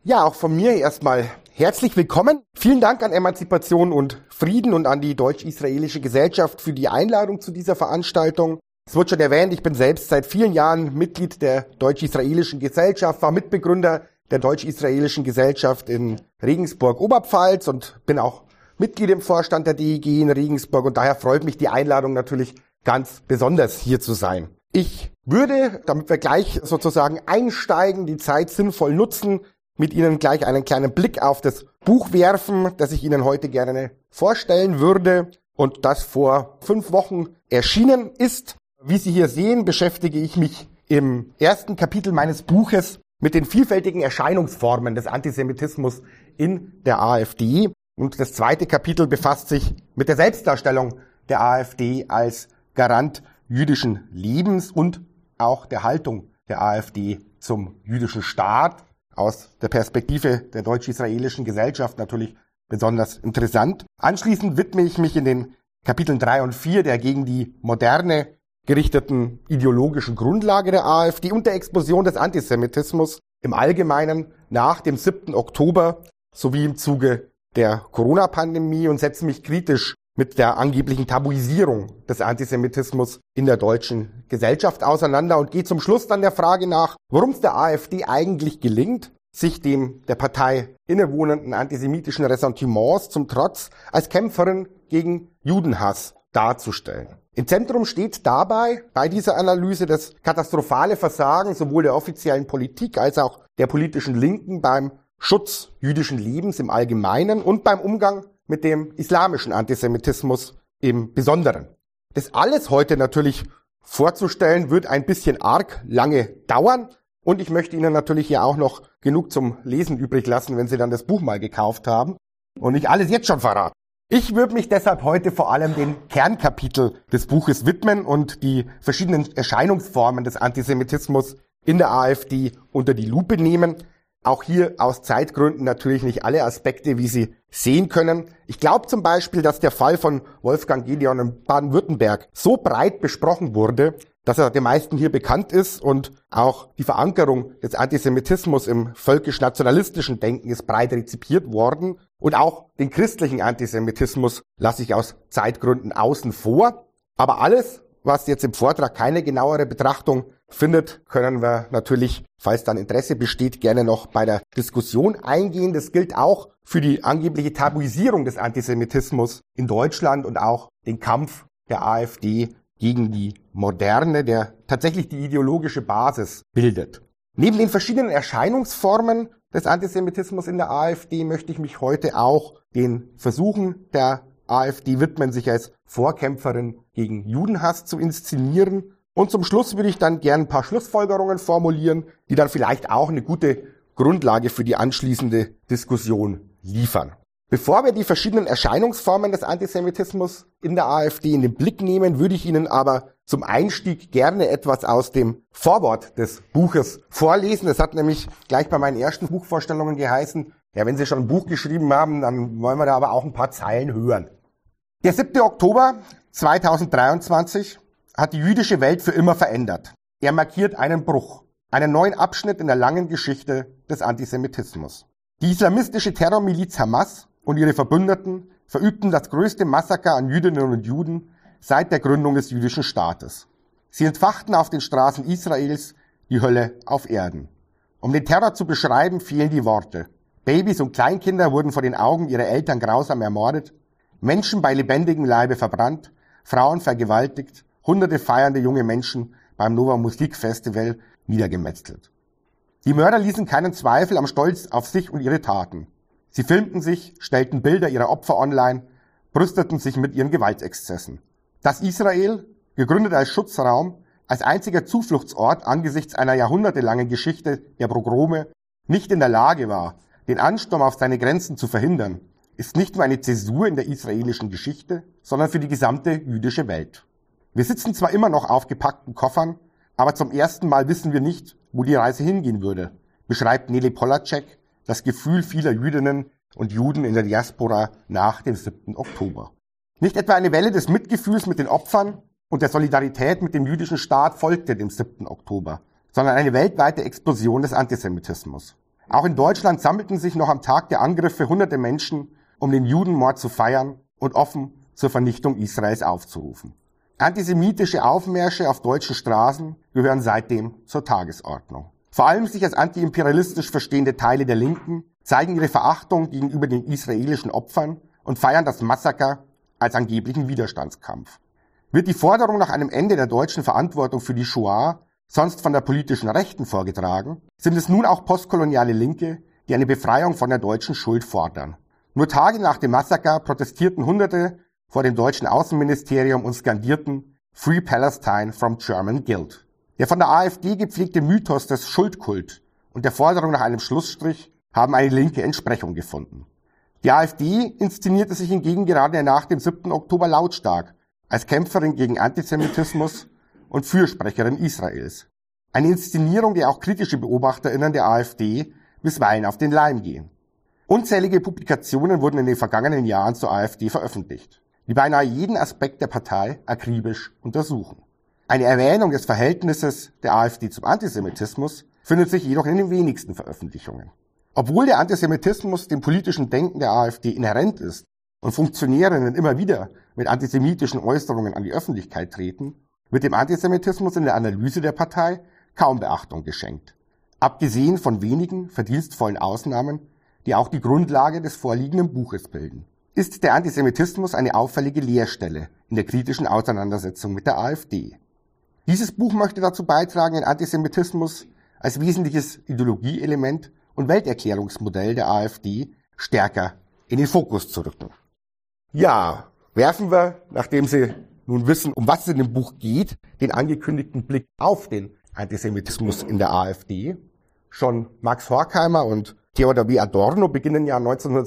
Ja, auch von mir erstmal herzlich willkommen. Vielen Dank an Emanzipation und Frieden und an die Deutsch-Israelische Gesellschaft für die Einladung zu dieser Veranstaltung. Es wurde schon erwähnt, ich bin selbst seit vielen Jahren Mitglied der Deutsch-Israelischen Gesellschaft, war Mitbegründer der Deutsch-Israelischen Gesellschaft in Regensburg-Oberpfalz und bin auch Mitglied im Vorstand der DIG in Regensburg und daher freut mich die Einladung natürlich ganz besonders hier zu sein. Ich würde, damit wir gleich sozusagen einsteigen, die Zeit sinnvoll nutzen, mit Ihnen gleich einen kleinen Blick auf das Buch werfen, das ich Ihnen heute gerne vorstellen würde und das vor 5 Wochen erschienen ist. Wie Sie hier sehen, beschäftige ich mich im ersten Kapitel meines Buches mit den vielfältigen Erscheinungsformen des Antisemitismus in der AfD. Und das zweite Kapitel befasst sich mit der Selbstdarstellung der AfD als Garant jüdischen Lebens und auch der Haltung der AfD zum jüdischen Staat. Aus der Perspektive der Deutsch-Israelischen Gesellschaft natürlich besonders interessant. Anschließend widme ich mich in den Kapiteln 3 und 4 der gegen die Moderne gerichteten ideologischen Grundlage der AfD und der Explosion des Antisemitismus im Allgemeinen nach dem 7. Oktober sowie im Zuge der Corona-Pandemie und setze mich kritisch mit der angeblichen Tabuisierung des Antisemitismus in der deutschen Gesellschaft auseinander und gehe zum Schluss dann der Frage nach, warum es der AfD eigentlich gelingt, sich dem der Partei innewohnenden antisemitischen Ressentiments zum Trotz als Kämpferin gegen Judenhass darzustellen. Im Zentrum steht dabei bei dieser Analyse das katastrophale Versagen sowohl der offiziellen Politik als auch der politischen Linken beim Schutz jüdischen Lebens im Allgemeinen und beim Umgang mit dem islamischen Antisemitismus im Besonderen. Das alles heute natürlich vorzustellen, wird ein bisschen arg lange dauern und ich möchte Ihnen natürlich hier auch noch genug zum Lesen übrig lassen, wenn Sie dann das Buch mal gekauft haben und nicht alles jetzt schon verraten. Ich würde mich deshalb heute vor allem den Kernkapitel des Buches widmen und die verschiedenen Erscheinungsformen des Antisemitismus in der AfD unter die Lupe nehmen. Auch hier aus Zeitgründen natürlich nicht alle Aspekte, wie Sie sehen können. Ich glaube zum Beispiel, dass der Fall von Wolfgang Gedeon in Baden-Württemberg so breit besprochen wurde, dass er den meisten hier bekannt ist und auch die Verankerung des Antisemitismus im völkisch-nationalistischen Denken ist breit rezipiert worden. Und auch den christlichen Antisemitismus lasse ich aus Zeitgründen außen vor. Aber alles, was jetzt im Vortrag keine genauere Betrachtung findet, können wir natürlich, falls dann Interesse besteht, gerne noch bei der Diskussion eingehen. Das gilt auch für die angebliche Tabuisierung des Antisemitismus in Deutschland und auch den Kampf der AfD gegen die Moderne, der tatsächlich die ideologische Basis bildet. Neben den verschiedenen Erscheinungsformen des Antisemitismus in der AfD möchte ich mich heute auch den Versuchen der AfD widmen, sich als Vorkämpferin gegen Judenhass zu inszenieren. Und zum Schluss würde ich dann gern ein paar Schlussfolgerungen formulieren, die dann vielleicht auch eine gute Grundlage für die anschließende Diskussion liefern. Bevor wir die verschiedenen Erscheinungsformen des Antisemitismus in der AfD in den Blick nehmen, würde ich Ihnen aber zum Einstieg gerne etwas aus dem Vorwort des Buches vorlesen. Es hat nämlich gleich bei meinen ersten Buchvorstellungen geheißen, ja, wenn Sie schon ein Buch geschrieben haben, dann wollen wir da aber auch ein paar Zeilen hören. Der 7. Oktober 2023 hat die jüdische Welt für immer verändert. Er markiert einen Bruch, einen neuen Abschnitt in der langen Geschichte des Antisemitismus. Die islamistische Terrormiliz Hamas und ihre Verbündeten verübten das größte Massaker an Jüdinnen und Juden seit der Gründung des jüdischen Staates. Sie entfachten auf den Straßen Israels die Hölle auf Erden. Um den Terror zu beschreiben, fehlen die Worte. Babys und Kleinkinder wurden vor den Augen ihrer Eltern grausam ermordet, Menschen bei lebendigem Leibe verbrannt, Frauen vergewaltigt, Hunderte feiernde junge Menschen beim Nova Musik Festival niedergemetzelt. Die Mörder ließen keinen Zweifel am Stolz auf sich und ihre Taten. Sie filmten sich, stellten Bilder ihrer Opfer online, brüsteten sich mit ihren Gewaltexzessen. Dass Israel, gegründet als Schutzraum, als einziger Zufluchtsort angesichts einer jahrhundertelangen Geschichte der Pogrome, nicht in der Lage war, den Ansturm auf seine Grenzen zu verhindern, ist nicht nur eine Zäsur in der israelischen Geschichte, sondern für die gesamte jüdische Welt. Wir sitzen zwar immer noch auf gepackten Koffern, aber zum ersten Mal wissen wir nicht, wo die Reise hingehen würde, beschreibt Nele Polacek das Gefühl vieler Jüdinnen und Juden in der Diaspora nach dem 7. Oktober. Nicht etwa eine Welle des Mitgefühls mit den Opfern und der Solidarität mit dem jüdischen Staat folgte dem 7. Oktober, sondern eine weltweite Explosion des Antisemitismus. Auch in Deutschland sammelten sich noch am Tag der Angriffe hunderte Menschen, um den Judenmord zu feiern und offen zur Vernichtung Israels aufzurufen. Antisemitische Aufmärsche auf deutschen Straßen gehören seitdem zur Tagesordnung. Vor allem sich als antiimperialistisch verstehende Teile der Linken zeigen ihre Verachtung gegenüber den israelischen Opfern und feiern das Massaker als angeblichen Widerstandskampf. Wird die Forderung nach einem Ende der deutschen Verantwortung für die Shoah sonst von der politischen Rechten vorgetragen, sind es nun auch postkoloniale Linke, die eine Befreiung von der deutschen Schuld fordern. Nur Tage nach dem Massaker protestierten Hunderte vor dem deutschen Außenministerium und skandierten Free Palestine from German Guilt. Der von der AfD gepflegte Mythos des Schuldkult und der Forderung nach einem Schlussstrich haben eine linke Entsprechung gefunden. Die AfD inszenierte sich hingegen gerade nach dem 7. Oktober lautstark als Kämpferin gegen Antisemitismus und Fürsprecherin Israels. Eine Inszenierung, die auch kritische BeobachterInnen der AfD bisweilen auf den Leim gehen. Unzählige Publikationen wurden in den vergangenen Jahren zur AfD veröffentlicht, die beinahe jeden Aspekt der Partei akribisch untersuchen. Eine Erwähnung des Verhältnisses der AfD zum Antisemitismus findet sich jedoch in den wenigsten Veröffentlichungen. Obwohl der Antisemitismus dem politischen Denken der AfD inhärent ist und Funktionärinnen immer wieder mit antisemitischen Äußerungen an die Öffentlichkeit treten, wird dem Antisemitismus in der Analyse der Partei kaum Beachtung geschenkt. Abgesehen von wenigen verdienstvollen Ausnahmen, die auch die Grundlage des vorliegenden Buches bilden, ist der Antisemitismus eine auffällige Leerstelle in der kritischen Auseinandersetzung mit der AfD. Dieses Buch möchte dazu beitragen, den Antisemitismus als wesentliches Ideologieelement und Welterklärungsmodell der AfD stärker in den Fokus zu rücken. Ja, werfen wir, nachdem Sie nun wissen, um was es in dem Buch geht, den angekündigten Blick auf den Antisemitismus in der AfD. Schon Max Horkheimer und Theodor W. Adorno beginnen ja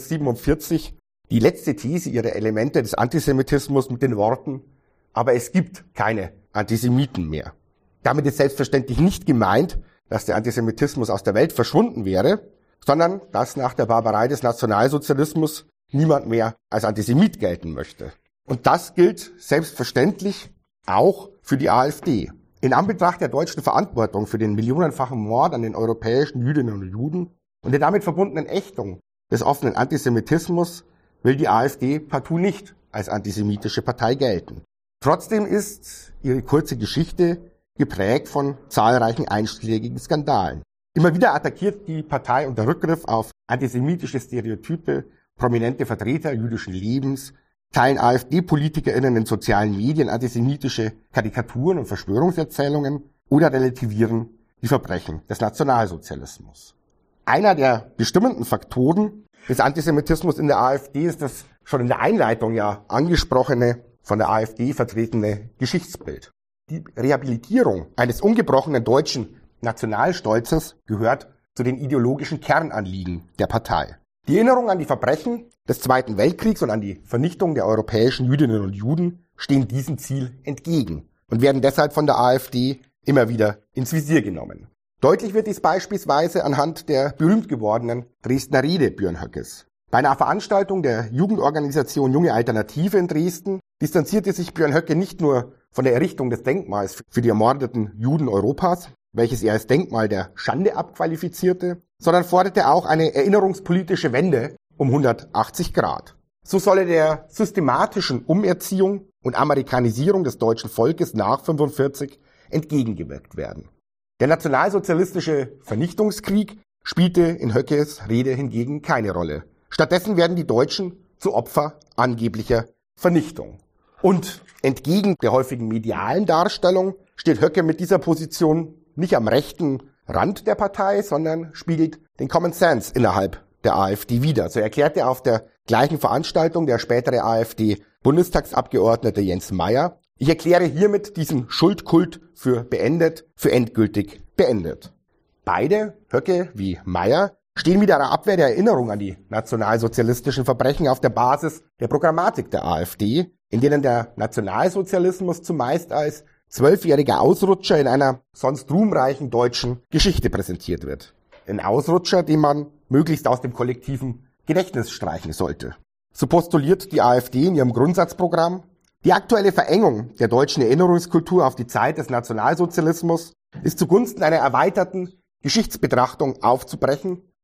1947 die letzte These ihrer Elemente des Antisemitismus mit den Worten: Aber es gibt keine Antisemiten mehr. Damit ist selbstverständlich nicht gemeint, dass der Antisemitismus aus der Welt verschwunden wäre, sondern dass nach der Barbarei des Nationalsozialismus niemand mehr als Antisemit gelten möchte. Und das gilt selbstverständlich auch für die AfD. In Anbetracht der deutschen Verantwortung für den millionenfachen Mord an den europäischen Jüdinnen und Juden und der damit verbundenen Ächtung des offenen Antisemitismus will die AfD partout nicht als antisemitische Partei gelten. Trotzdem ist ihre kurze Geschichte geprägt von zahlreichen einschlägigen Skandalen. Immer wieder attackiert die Partei unter Rückgriff auf antisemitische Stereotype prominente Vertreter jüdischen Lebens, teilen AfD-PolitikerInnen in sozialen Medien antisemitische Karikaturen und Verschwörungserzählungen oder relativieren die Verbrechen des Nationalsozialismus. Einer der bestimmenden Faktoren des Antisemitismus in der AfD ist das schon in der Einleitung ja angesprochene, von der AfD vertretene Geschichtsbild. Die Rehabilitierung eines ungebrochenen deutschen Nationalstolzes gehört zu den ideologischen Kernanliegen der Partei. Die Erinnerung an die Verbrechen des Zweiten Weltkriegs und an die Vernichtung der europäischen Jüdinnen und Juden stehen diesem Ziel entgegen und werden deshalb von der AfD immer wieder ins Visier genommen. Deutlich wird dies beispielsweise anhand der berühmt gewordenen Dresdner Rede Björn Höckes. Bei einer Veranstaltung der Jugendorganisation Junge Alternative in Dresden distanzierte sich Björn Höcke nicht nur von der Errichtung des Denkmals für die ermordeten Juden Europas, welches er als Denkmal der Schande abqualifizierte, sondern forderte auch eine erinnerungspolitische Wende um 180 Grad. So solle der systematischen Umerziehung und Amerikanisierung des deutschen Volkes nach 1945 entgegengewirkt werden. Der nationalsozialistische Vernichtungskrieg spielte in Höckes Rede hingegen keine Rolle. Stattdessen werden die Deutschen zu Opfer angeblicher Vernichtung. Und entgegen der häufigen medialen Darstellung steht Höcke mit dieser Position nicht am rechten Rand der Partei, sondern spiegelt den Common Sense innerhalb der AfD wider. So erklärte er auf der gleichen Veranstaltung der spätere AfD-Bundestagsabgeordnete Jens Meyer: Ich erkläre hiermit diesen Schuldkult für beendet, für endgültig beendet. Beide, Höcke wie Meyer, stehen mit einer Abwehr der Erinnerung an die nationalsozialistischen Verbrechen auf der Basis der Programmatik der AfD, in denen der Nationalsozialismus zumeist als 12-jähriger Ausrutscher in einer sonst ruhmreichen deutschen Geschichte präsentiert wird. Ein Ausrutscher, den man möglichst aus dem kollektiven Gedächtnis streichen sollte. So postuliert die AfD in ihrem Grundsatzprogramm: Die aktuelle Verengung der deutschen Erinnerungskultur auf die Zeit des Nationalsozialismus ist zugunsten einer erweiterten Geschichtsbetrachtung aufzubrechen,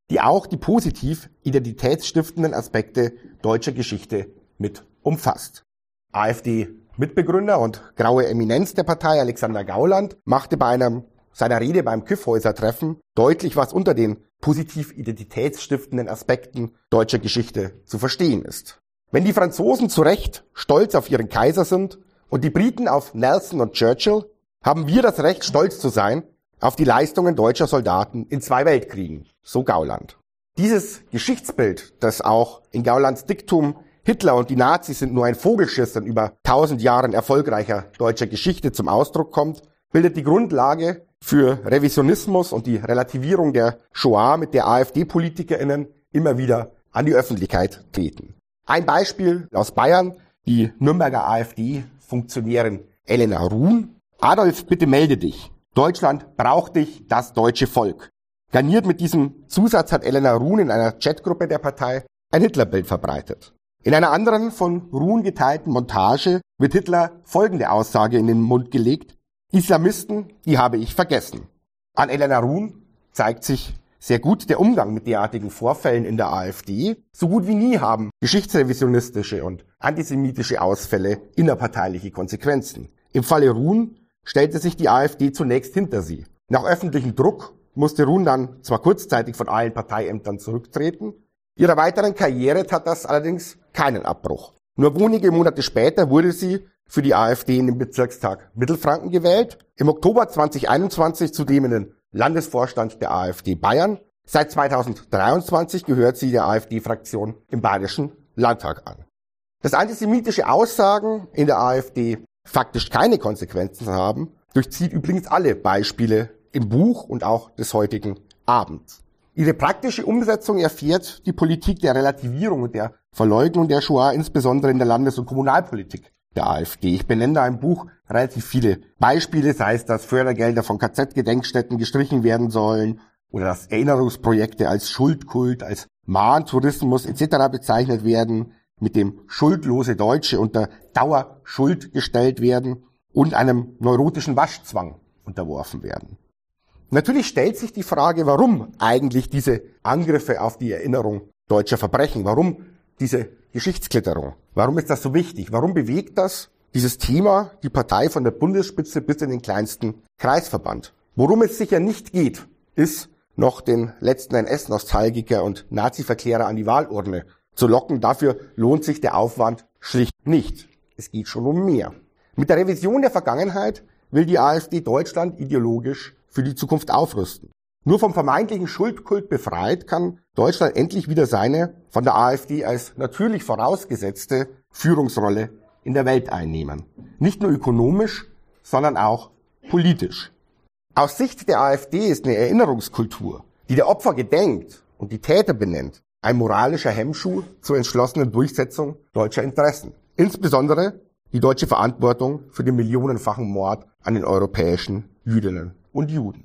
die auch die positiv identitätsstiftenden Aspekte deutscher Geschichte mit umfasst. AfD-Mitbegründer und graue Eminenz der Partei Alexander Gauland machte bei seiner Rede beim Kyffhäuser-Treffen deutlich, was unter den positiv identitätsstiftenden Aspekten deutscher Geschichte zu verstehen ist. Wenn die Franzosen zu Recht stolz auf ihren Kaiser sind und die Briten auf Nelson und Churchill, haben wir das Recht, stolz zu sein auf die Leistungen deutscher Soldaten in 2 Weltkriegen, so Gauland. Dieses Geschichtsbild, das auch in Gaulands Diktum Hitler und die Nazis sind nur ein Vogelschiss in über 1000 Jahren erfolgreicher deutscher Geschichte zum Ausdruck kommt, bildet die Grundlage für Revisionismus und die Relativierung der Shoah, mit der AfD-PolitikerInnen immer wieder an die Öffentlichkeit treten. Ein Beispiel aus Bayern, die Nürnberger AfD-Funktionärin Elena Ruhn. Adolf, bitte melde dich. Deutschland braucht dich, das deutsche Volk. Garniert mit diesem Zusatz hat Elena Ruhn in einer Chatgruppe der Partei ein Hitlerbild verbreitet. In einer anderen von Ruhn geteilten Montage wird Hitler folgende Aussage in den Mund gelegt: Islamisten, die habe ich vergessen. An Elena Ruhn zeigt sich sehr gut der Umgang mit derartigen Vorfällen in der AfD. So gut wie nie haben geschichtsrevisionistische und antisemitische Ausfälle innerparteiliche Konsequenzen. Im Falle Ruhn stellte sich die AfD zunächst hinter sie. Nach öffentlichem Druck musste Ruhn dann zwar kurzzeitig von allen Parteiämtern zurücktreten, ihrer weiteren Karriere tat das allerdings keinen Abbruch. Nur wenige Monate später wurde sie für die AfD in den Bezirkstag Mittelfranken gewählt, im Oktober 2021 zudem in den Landesvorstand der AfD Bayern. Seit 2023 gehört sie der AfD-Fraktion im Bayerischen Landtag an. Dass antisemitische Aussagen in der AfD faktisch keine Konsequenzen haben, durchzieht übrigens alle Beispiele im Buch und auch des heutigen Abends. Ihre praktische Umsetzung erfährt die Politik der Relativierung und der Verleugnung der Shoah, insbesondere in der Landes- und Kommunalpolitik der AfD. Ich benenne da im Buch relativ viele Beispiele, sei es, dass Fördergelder von KZ-Gedenkstätten gestrichen werden sollen oder dass Erinnerungsprojekte als Schuldkult, als Mahntourismus etc. bezeichnet werden, mit dem schuldlose Deutsche unter Dauerschuld gestellt werden und einem neurotischen Waschzwang unterworfen werden. Natürlich stellt sich die Frage, warum eigentlich diese Angriffe auf die Erinnerung deutscher Verbrechen, warum diese Geschichtsklitterung, warum ist das so wichtig, warum bewegt das dieses Thema die Partei von der Bundesspitze bis in den kleinsten Kreisverband. Worum es sicher nicht geht, ist noch den letzten NS-Nostalgiker und Nazi-Verklärer an die Wahlurne zu locken. Dafür lohnt sich der Aufwand schlicht nicht. Es geht schon um mehr. Mit der Revision der Vergangenheit will die AfD Deutschland ideologisch für die Zukunft aufrüsten. Nur vom vermeintlichen Schuldkult befreit, kann Deutschland endlich wieder seine von der AfD als natürlich vorausgesetzte Führungsrolle in der Welt einnehmen. Nicht nur ökonomisch, sondern auch politisch. Aus Sicht der AfD ist eine Erinnerungskultur, die der Opfer gedenkt und die Täter benennt, ein moralischer Hemmschuh zur entschlossenen Durchsetzung deutscher Interessen. Insbesondere die deutsche Verantwortung für den millionenfachen Mord an den europäischen Jüdinnen und Juden.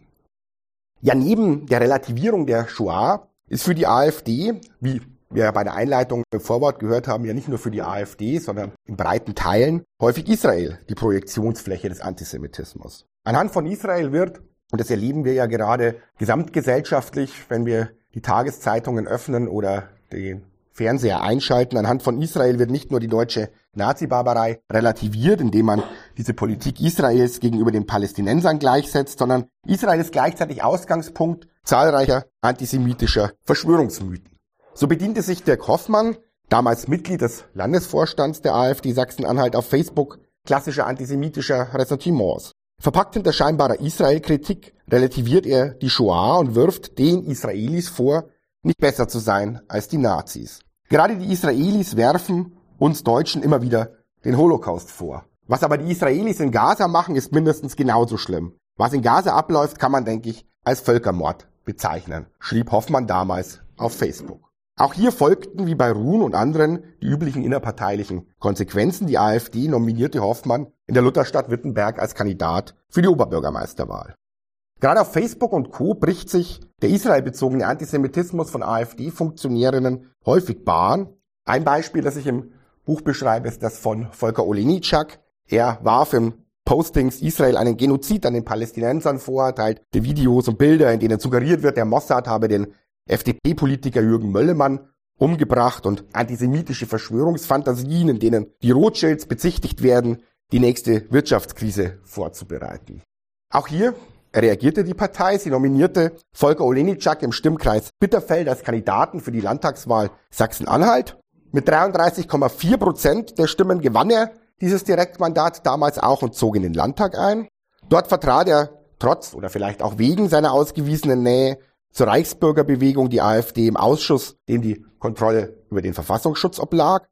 Ja, neben der Relativierung der Shoah ist für die AfD, wie wir bei der Einleitung im Vorwort gehört haben, ja nicht nur für die AfD, sondern in breiten Teilen häufig Israel die Projektionsfläche des Antisemitismus. Anhand von Israel wird, und das erleben wir ja gerade gesamtgesellschaftlich, wenn wir die Tageszeitungen öffnen oder den Fernseher einschalten, anhand von Israel wird nicht nur die deutsche Nazi-Barbarei relativiert, indem man diese Politik Israels gegenüber den Palästinensern gleichsetzt, sondern Israel ist gleichzeitig Ausgangspunkt zahlreicher antisemitischer Verschwörungsmythen. So bediente sich Dirk Hoffmann, damals Mitglied des Landesvorstands der AfD Sachsen-Anhalt, auf Facebook klassischer antisemitischer Ressentiments. Verpackt hinter scheinbarer Israel-Kritik relativiert er die Shoah und wirft den Israelis vor, nicht besser zu sein als die Nazis. Gerade die Israelis werfen uns Deutschen immer wieder den Holocaust vor. Was aber die Israelis in Gaza machen, ist mindestens genauso schlimm. Was in Gaza abläuft, kann man, denke ich, als Völkermord bezeichnen, schrieb Hoffmann damals auf Facebook. Auch hier folgten, wie bei Ruhn und anderen, die üblichen innerparteilichen Konsequenzen. Die AfD nominierte Hoffmann in der Lutherstadt Wittenberg als Kandidat für die Oberbürgermeisterwahl. Gerade auf Facebook und Co. bricht sich der israelbezogene Antisemitismus von AfD-Funktionärinnen häufig Bahn. Ein Beispiel, das ich im Buch beschreibe, ist das von Volker Olejniczak. Er warf im Postings Israel einen Genozid an den Palästinensern vor, teilte Videos und Bilder, in denen suggeriert wird, der Mossad habe den FDP-Politiker Jürgen Möllemann umgebracht und antisemitische Verschwörungsfantasien, in denen die Rothschilds bezichtigt werden, die nächste Wirtschaftskrise vorzubereiten. Auch hier reagierte die Partei. Sie nominierte Volker Olejniczak im Stimmkreis Bitterfeld als Kandidaten für die Landtagswahl Sachsen-Anhalt. Mit 33,4% der Stimmen gewann er dieses Direktmandat damals auch und zog in den Landtag ein. Dort vertrat er trotz oder vielleicht auch wegen seiner ausgewiesenen Nähe zur Reichsbürgerbewegung die AfD im Ausschuss, dem die Kontrolle über den Verfassungsschutz oblag.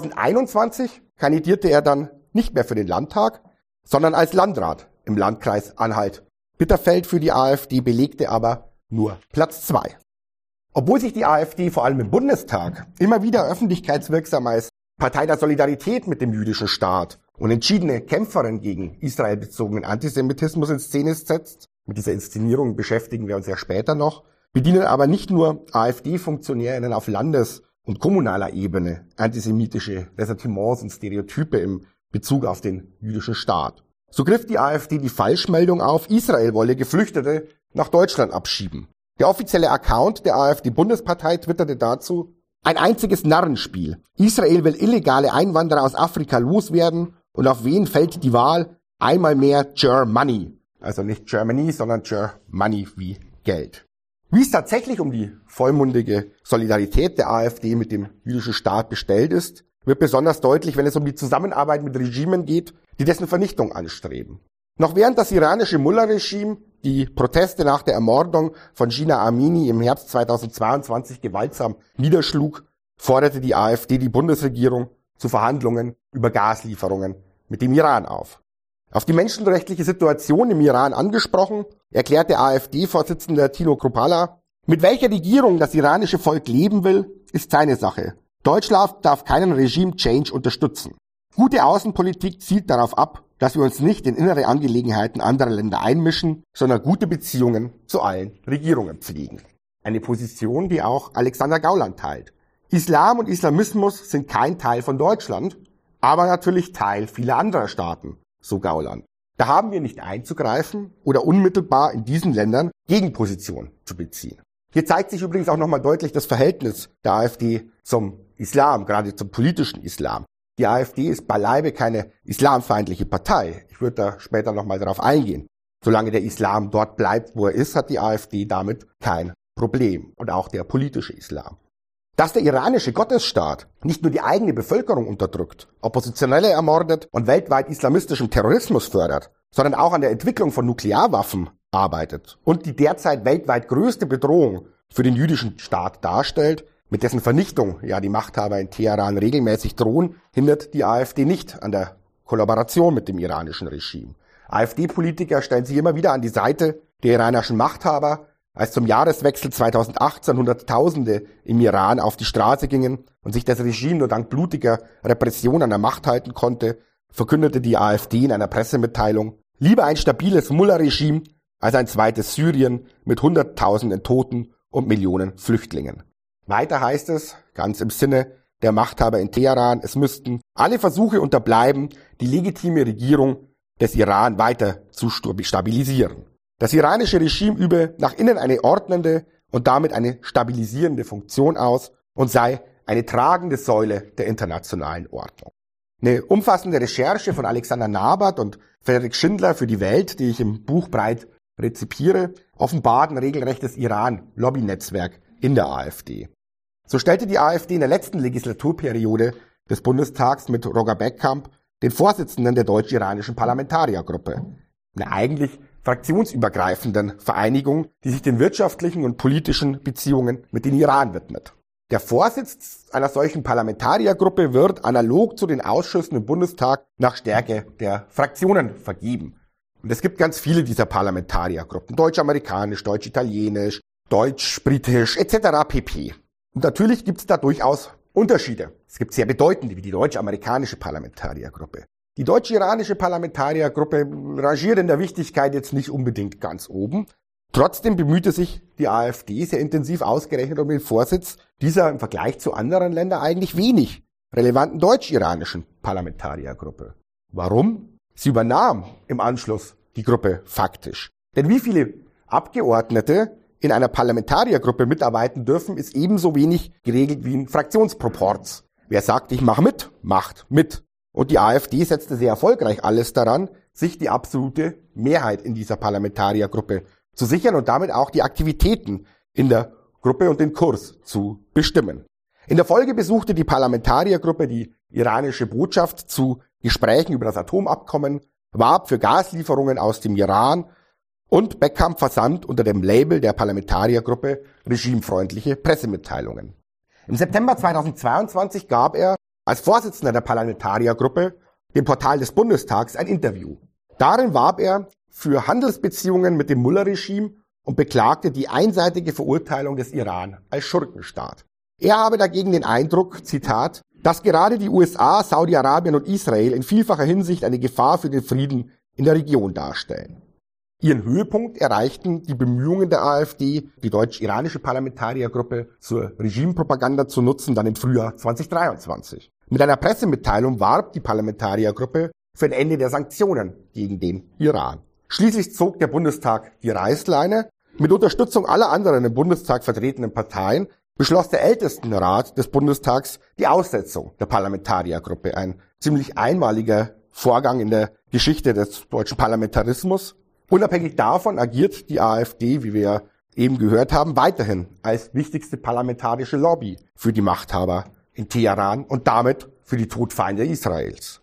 2021 kandidierte er dann nicht mehr für den Landtag, sondern als Landrat im Landkreis Anhalt-Bitterfeld für die AfD, belegte aber nur Platz 2. Obwohl sich die AfD vor allem im Bundestag immer wieder öffentlichkeitswirksam als Partei der Solidarität mit dem jüdischen Staat und entschiedene Kämpferin gegen israelbezogenen Antisemitismus in Szene setzt, mit dieser Inszenierung beschäftigen wir uns ja später noch, bedienen aber nicht nur AfD-FunktionärInnen auf Landes- und kommunaler Ebene antisemitische Ressentiments und Stereotype im Bezug auf den jüdischen Staat. So griff die AfD die Falschmeldung auf, Israel wolle Geflüchtete nach Deutschland abschieben. Der offizielle Account der AfD-Bundespartei twitterte dazu: Ein einziges Narrenspiel. Israel will illegale Einwanderer aus Afrika loswerden und auf wen fällt die Wahl? Einmal mehr Germany. Also nicht Germany, sondern Germany wie Geld. Wie es tatsächlich um die vollmundige Solidarität der AfD mit dem jüdischen Staat bestellt ist, wird besonders deutlich, wenn es um die Zusammenarbeit mit Regimen geht, die dessen Vernichtung anstreben. Noch während das iranische Mullah-Regime die Proteste nach der Ermordung von Gina Amini im Herbst 2022 gewaltsam niederschlug, forderte die AfD die Bundesregierung zu Verhandlungen über Gaslieferungen mit dem Iran auf. Auf die menschenrechtliche Situation im Iran angesprochen, erklärte AfD-Vorsitzender Tino Kruppalla: Mit welcher Regierung das iranische Volk leben will, ist seine Sache. Deutschland darf keinen Regime-Change unterstützen. Gute Außenpolitik zielt darauf ab, dass wir uns nicht in innere Angelegenheiten anderer Länder einmischen, sondern gute Beziehungen zu allen Regierungen pflegen. Eine Position, die auch Alexander Gauland teilt. Islam und Islamismus sind kein Teil von Deutschland, aber natürlich Teil vieler anderer Staaten, so Gauland. Da haben wir nicht einzugreifen oder unmittelbar in diesen Ländern Gegenposition zu beziehen. Hier zeigt sich übrigens auch nochmal deutlich das Verhältnis der AfD zum Islam, gerade zum politischen Islam. Die AfD ist beileibe keine islamfeindliche Partei. Ich würde da später nochmal darauf eingehen. Solange der Islam dort bleibt, wo er ist, hat die AfD damit kein Problem. Und auch der politische Islam. Dass der iranische Gottesstaat nicht nur die eigene Bevölkerung unterdrückt, Oppositionelle ermordet und weltweit islamistischen Terrorismus fördert, sondern auch an der Entwicklung von Nuklearwaffen arbeitet und die derzeit weltweit größte Bedrohung für den jüdischen Staat darstellt, mit dessen Vernichtung ja die Machthaber in Teheran regelmäßig drohen, hindert die AfD nicht an der Kollaboration mit dem iranischen Regime. AfD-Politiker stellen sich immer wieder an die Seite der iranischen Machthaber. Als zum Jahreswechsel 2018 Hunderttausende im Iran auf die Straße gingen und sich das Regime nur dank blutiger Repression an der Macht halten konnte, verkündete die AfD in einer Pressemitteilung: Lieber ein stabiles Mullah-Regime als ein zweites Syrien mit Hunderttausenden Toten und Millionen Flüchtlingen. Weiter heißt es, ganz im Sinne der Machthaber in Teheran, es müssten alle Versuche unterbleiben, die legitime Regierung des Iran weiter zu stabilisieren. Das iranische Regime übe nach innen eine ordnende und damit eine stabilisierende Funktion aus und sei eine tragende Säule der internationalen Ordnung. Eine umfassende Recherche von Alexander Nabert und Frederik Schindler für die Welt, die ich im Buch breit rezipiere, offenbart ein regelrechtes Iran-Lobby-Netzwerk in der AfD. So stellte die AfD in der letzten Legislaturperiode des Bundestags mit Roger Beckkamp den Vorsitzenden der deutsch-iranischen Parlamentariergruppe, einer eigentlich fraktionsübergreifenden Vereinigung, die sich den wirtschaftlichen und politischen Beziehungen mit dem Iran widmet. Der Vorsitz einer solchen Parlamentariergruppe wird analog zu den Ausschüssen im Bundestag nach Stärke der Fraktionen vergeben. Und es gibt ganz viele dieser Parlamentariergruppen, deutsch-amerikanisch, deutsch-italienisch, deutsch-britisch etc. pp. Und natürlich gibt es da durchaus Unterschiede. Es gibt sehr bedeutende, wie die deutsch-amerikanische Parlamentariergruppe. Die deutsch-iranische Parlamentariergruppe rangiert in der Wichtigkeit jetzt nicht unbedingt ganz oben. Trotzdem bemühte sich die AfD sehr intensiv ausgerechnet um den Vorsitz dieser im Vergleich zu anderen Ländern eigentlich wenig relevanten deutsch-iranischen Parlamentariergruppe. Warum? Sie übernahm im Anschluss die Gruppe faktisch. Denn wie viele Abgeordnete in einer Parlamentariergruppe mitarbeiten dürfen, ist ebenso wenig geregelt wie ein Fraktionsproporz. Wer sagt, ich mache mit, macht mit. Und die AfD setzte sehr erfolgreich alles daran, sich die absolute Mehrheit in dieser Parlamentariergruppe zu sichern und damit auch die Aktivitäten in der Gruppe und den Kurs zu bestimmen. In der Folge besuchte die Parlamentariergruppe die iranische Botschaft zu Gesprächen über das Atomabkommen, warb für Gaslieferungen aus dem Iran und Beckham versand unter dem Label der Parlamentariergruppe regimefreundliche Pressemitteilungen. Im September 2022 gab er als Vorsitzender der Parlamentariergruppe dem Portal des Bundestags ein Interview. Darin warb er für Handelsbeziehungen mit dem Mullah-Regime und beklagte die einseitige Verurteilung des Iran als Schurkenstaat. Er habe dagegen den Eindruck, Zitat, dass gerade die USA, Saudi-Arabien und Israel in vielfacher Hinsicht eine Gefahr für den Frieden in der Region darstellen. Ihren Höhepunkt erreichten die Bemühungen der AfD, die deutsch-iranische Parlamentariergruppe zur Regimepropaganda zu nutzen, dann im Frühjahr 2023. Mit einer Pressemitteilung warb die Parlamentariergruppe für ein Ende der Sanktionen gegen den Iran. Schließlich zog der Bundestag die Reißleine. Mit Unterstützung aller anderen im Bundestag vertretenen Parteien beschloss der Ältestenrat des Bundestags die Aussetzung der Parlamentariergruppe. Ein ziemlich einmaliger Vorgang in der Geschichte des deutschen Parlamentarismus. Unabhängig davon agiert die AfD, wie wir eben gehört haben, weiterhin als wichtigste parlamentarische Lobby für die Machthaber in Teheran und damit für die Todfeinde Israels.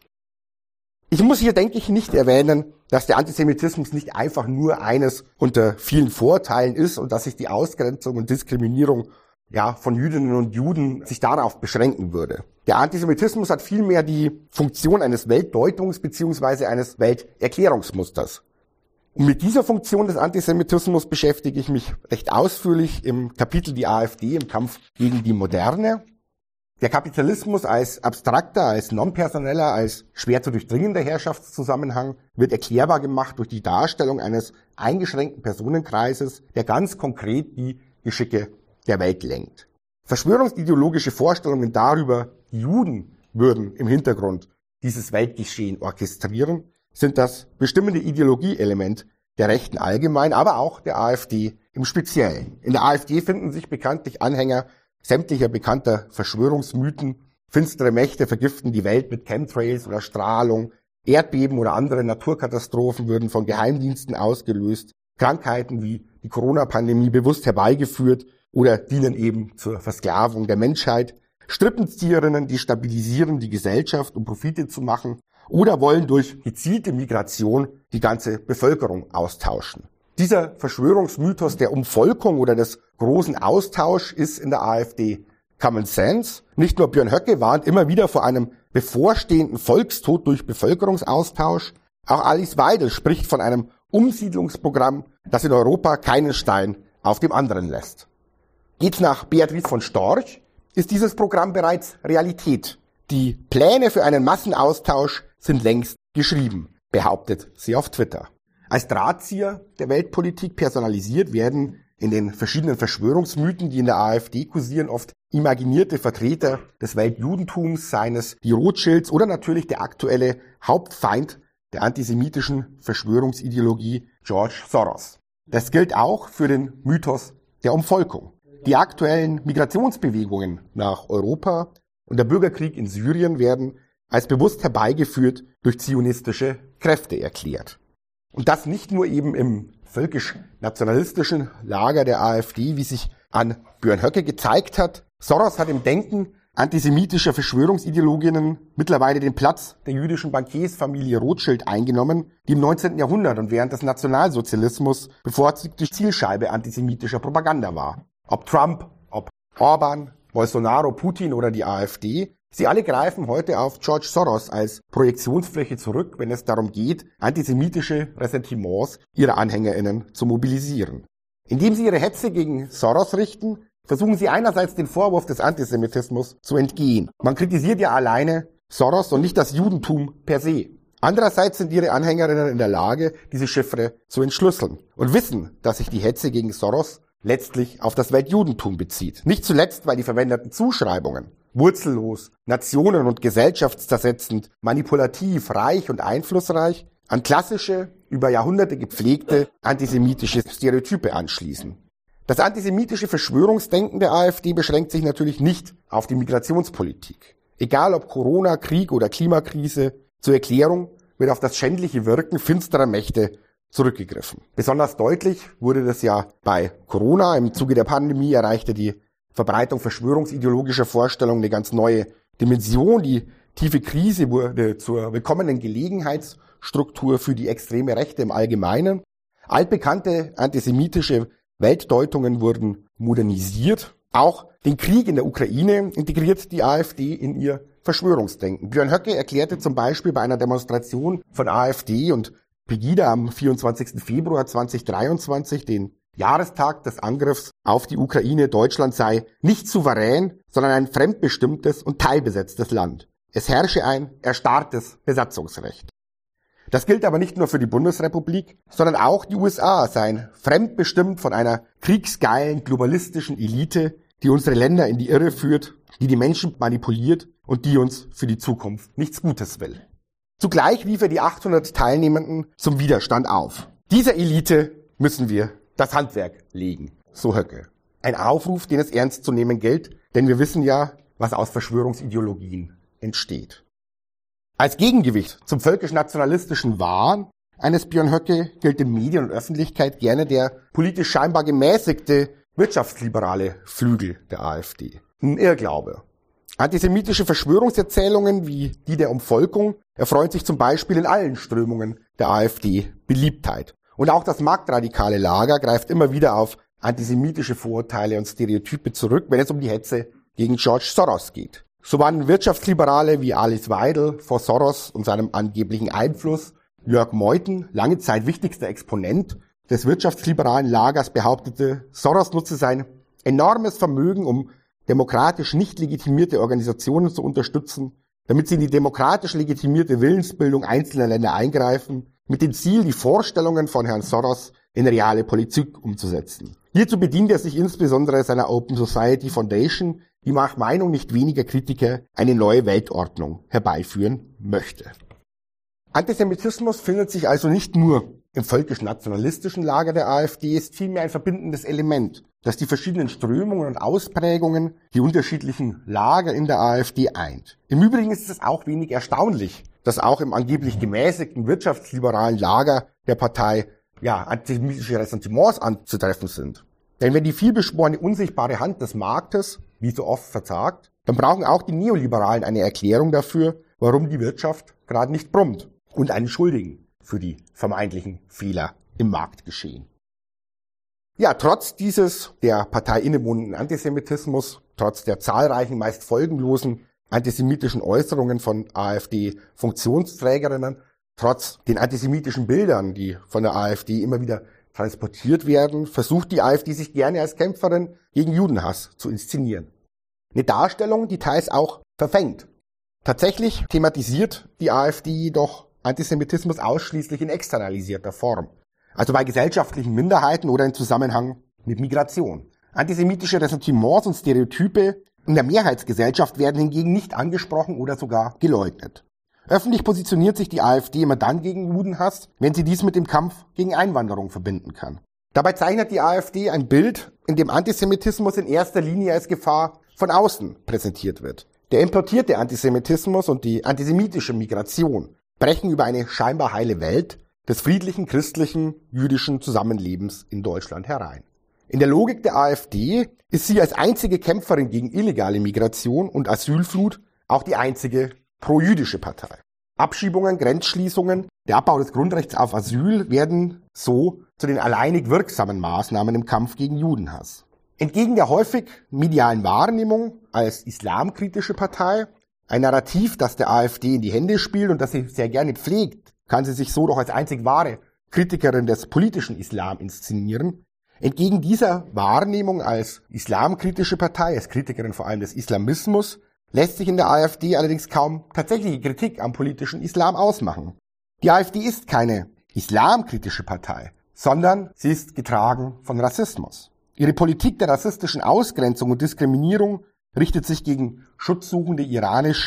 Ich muss hier, denke ich, nicht erwähnen, dass der Antisemitismus nicht einfach nur eines unter vielen Vorteilen ist und dass sich die Ausgrenzung und Diskriminierung von Jüdinnen und Juden sich darauf beschränken würde. Der Antisemitismus hat vielmehr die Funktion eines Weltdeutungs- bzw. eines Welterklärungsmusters. Und mit dieser Funktion des Antisemitismus beschäftige ich mich recht ausführlich im Kapitel Die AfD im Kampf gegen die Moderne. Der Kapitalismus als abstrakter, als nonpersoneller, als schwer zu durchdringender Herrschaftszusammenhang wird erklärbar gemacht durch die Darstellung eines eingeschränkten Personenkreises, der ganz konkret die Geschicke der Welt lenkt. Verschwörungsideologische Vorstellungen darüber, die Juden würden im Hintergrund dieses Weltgeschehen orchestrieren, sind das bestimmende Ideologieelement der Rechten allgemein, aber auch der AfD im Speziellen. In der AfD finden sich bekanntlich Anhänger sämtlicher bekannter Verschwörungsmythen. Finstere Mächte vergiften die Welt mit Chemtrails oder Strahlung. Erdbeben oder andere Naturkatastrophen würden von Geheimdiensten ausgelöst. Krankheiten wie die Corona-Pandemie bewusst herbeigeführt oder dienen eben zur Versklavung der Menschheit. Strippenzieherinnen destabilisieren die Gesellschaft, um Profite zu machen, oder wollen durch gezielte Migration die ganze Bevölkerung austauschen. Dieser Verschwörungsmythos der Umvolkung oder des großen Austauschs ist in der AfD Common Sense. Nicht nur Björn Höcke warnt immer wieder vor einem bevorstehenden Volkstod durch Bevölkerungsaustausch. Auch Alice Weidel spricht von einem Umsiedlungsprogramm, das in Europa keinen Stein auf dem anderen lässt. Geht's nach Beatrice von Storch, ist dieses Programm bereits Realität. Die Pläne für einen Massenaustausch sind längst geschrieben, behauptet sie auf Twitter. Als Drahtzieher der Weltpolitik personalisiert werden in den verschiedenen Verschwörungsmythen, die in der AfD kursieren, oft imaginierte Vertreter des Weltjudentums, seien es die Rothschilds oder natürlich der aktuelle Hauptfeind der antisemitischen Verschwörungsideologie, George Soros. Das gilt auch für den Mythos der Umvolkung. Die aktuellen Migrationsbewegungen nach Europa und der Bürgerkrieg in Syrien werden als bewusst herbeigeführt durch zionistische Kräfte erklärt. Und das nicht nur eben im völkisch-nationalistischen Lager der AfD, wie sich an Björn Höcke gezeigt hat. Soros hat im Denken antisemitischer Verschwörungsideologinnen mittlerweile den Platz der jüdischen Bankiersfamilie Rothschild eingenommen, die im 19. Jahrhundert und während des Nationalsozialismus bevorzugte Zielscheibe antisemitischer Propaganda war. Ob Trump, ob Orban, Bolsonaro, Putin oder die AfD, sie alle greifen heute auf George Soros als Projektionsfläche zurück, wenn es darum geht, antisemitische Ressentiments ihrer AnhängerInnen zu mobilisieren. Indem sie ihre Hetze gegen Soros richten, versuchen sie einerseits den Vorwurf des Antisemitismus zu entgehen. Man kritisiert ja alleine Soros und nicht das Judentum per se. Andererseits sind ihre AnhängerInnen in der Lage, diese Chiffre zu entschlüsseln und wissen, dass sich die Hetze gegen Soros letztlich auf das Weltjudentum bezieht. Nicht zuletzt, weil die verwendeten Zuschreibungen wurzellos, nationen- und gesellschaftszersetzend, manipulativ, reich und einflussreich an klassische, über Jahrhunderte gepflegte antisemitische Stereotype anschließen. Das antisemitische Verschwörungsdenken der AfD beschränkt sich natürlich nicht auf die Migrationspolitik. Egal ob Corona, Krieg oder Klimakrise, zur Erklärung wird auf das schändliche Wirken finsterer Mächte zurückgegriffen. Besonders deutlich wurde das ja bei Corona. Im Zuge der Pandemie erreichte die Verbreitung verschwörungsideologischer Vorstellungen eine ganz neue Dimension. Die tiefe Krise wurde zur willkommenen Gelegenheitsstruktur für die extreme Rechte im Allgemeinen. Altbekannte antisemitische Weltdeutungen wurden modernisiert. Auch den Krieg in der Ukraine integriert die AfD in ihr Verschwörungsdenken. Björn Höcke erklärte zum Beispiel bei einer Demonstration von AfD und Pegida am 24. Februar 2023, den Jahrestag des Angriffs auf die Ukraine, Deutschland sei nicht souverän, sondern ein fremdbestimmtes und teilbesetztes Land. Es herrsche ein erstarrtes Besatzungsrecht. Das gilt aber nicht nur für die Bundesrepublik, sondern auch die USA seien fremdbestimmt von einer kriegsgeilen, globalistischen Elite, die unsere Länder in die Irre führt, die die Menschen manipuliert und die uns für die Zukunft nichts Gutes will. Zugleich rief er die 800 Teilnehmenden zum Widerstand auf. Dieser Elite müssen wir das Handwerk legen, so Höcke. Ein Aufruf, den es ernst zu nehmen gilt, denn wir wissen ja, was aus Verschwörungsideologien entsteht. Als Gegengewicht zum völkisch-nationalistischen Wahn eines Björn Höcke gilt in Medien und Öffentlichkeit gerne der politisch scheinbar gemäßigte wirtschaftsliberale Flügel der AfD. Ein Irrglaube. Antisemitische Verschwörungserzählungen wie die der Umvolkung erfreuen sich zum Beispiel in allen Strömungen der AfD Beliebtheit. Und auch das marktradikale Lager greift immer wieder auf antisemitische Vorurteile und Stereotype zurück, wenn es um die Hetze gegen George Soros geht. So waren Wirtschaftsliberale wie Alice Weidel vor Soros und seinem angeblichen Einfluss, Jörg Meuthen, lange Zeit wichtigster Exponent des wirtschaftsliberalen Lagers, behauptete, Soros nutze sein enormes Vermögen, um demokratisch nicht legitimierte Organisationen zu unterstützen, damit sie in die demokratisch legitimierte Willensbildung einzelner Länder eingreifen, mit dem Ziel, die Vorstellungen von Herrn Soros in reale Politik umzusetzen. Hierzu bedient er sich insbesondere seiner Open Society Foundation, die nach Meinung nicht weniger Kritiker eine neue Weltordnung herbeiführen möchte. Antisemitismus findet sich also nicht nur im völkisch-nationalistischen Lager der AfD, ist vielmehr ein verbindendes Element, das die verschiedenen Strömungen und Ausprägungen, die unterschiedlichen Lager in der AfD eint. Im Übrigen ist es auch wenig erstaunlich, dass auch im angeblich gemäßigten wirtschaftsliberalen Lager der Partei antisemitische Ressentiments anzutreffen sind. Denn wenn die vielbeschworene unsichtbare Hand des Marktes, wie so oft, versagt, dann brauchen auch die Neoliberalen eine Erklärung dafür, warum die Wirtschaft gerade nicht brummt und einen Schuldigen für die vermeintlichen Fehler im Marktgeschehen. Ja, trotz dieses der Partei innewohnenden Antisemitismus, trotz der zahlreichen, meist folgenlosen antisemitischen Äußerungen von AfD-Funktionsträgerinnen, trotz den antisemitischen Bildern, die von der AfD immer wieder transportiert werden, versucht die AfD sich gerne als Kämpferin gegen Judenhass zu inszenieren. Eine Darstellung, die teils auch verfängt. Tatsächlich thematisiert die AfD jedoch Antisemitismus ausschließlich in externalisierter Form. Also bei gesellschaftlichen Minderheiten oder im Zusammenhang mit Migration. Antisemitische Ressentiments und Stereotype in der Mehrheitsgesellschaft werden hingegen nicht angesprochen oder sogar geleugnet. Öffentlich positioniert sich die AfD immer dann gegen Judenhass, wenn sie dies mit dem Kampf gegen Einwanderung verbinden kann. Dabei zeichnet die AfD ein Bild, in dem Antisemitismus in erster Linie als Gefahr von außen präsentiert wird. Der importierte Antisemitismus und die antisemitische Migration brechen über eine scheinbar heile Welt des friedlichen, christlichen, jüdischen Zusammenlebens in Deutschland herein. In der Logik der AfD ist sie als einzige Kämpferin gegen illegale Migration und Asylflut auch die einzige pro-jüdische Partei. Abschiebungen, Grenzschließungen, der Abbau des Grundrechts auf Asyl werden so zu den alleinig wirksamen Maßnahmen im Kampf gegen Judenhass. Entgegen der häufig medialen Wahrnehmung als islamkritische Partei, ein Narrativ, das der AfD in die Hände spielt und das sie sehr gerne pflegt, kann sie sich so doch als einzig wahre Kritikerin des politischen Islam inszenieren. Entgegen dieser Wahrnehmung als islamkritische Partei, als Kritikerin vor allem des Islamismus, lässt sich in der AfD allerdings kaum tatsächliche Kritik am politischen Islam ausmachen. Die AfD ist keine islamkritische Partei, sondern sie ist getragen von Rassismus. Ihre Politik der rassistischen Ausgrenzung und Diskriminierung richtet sich gegen schutzsuchende iranische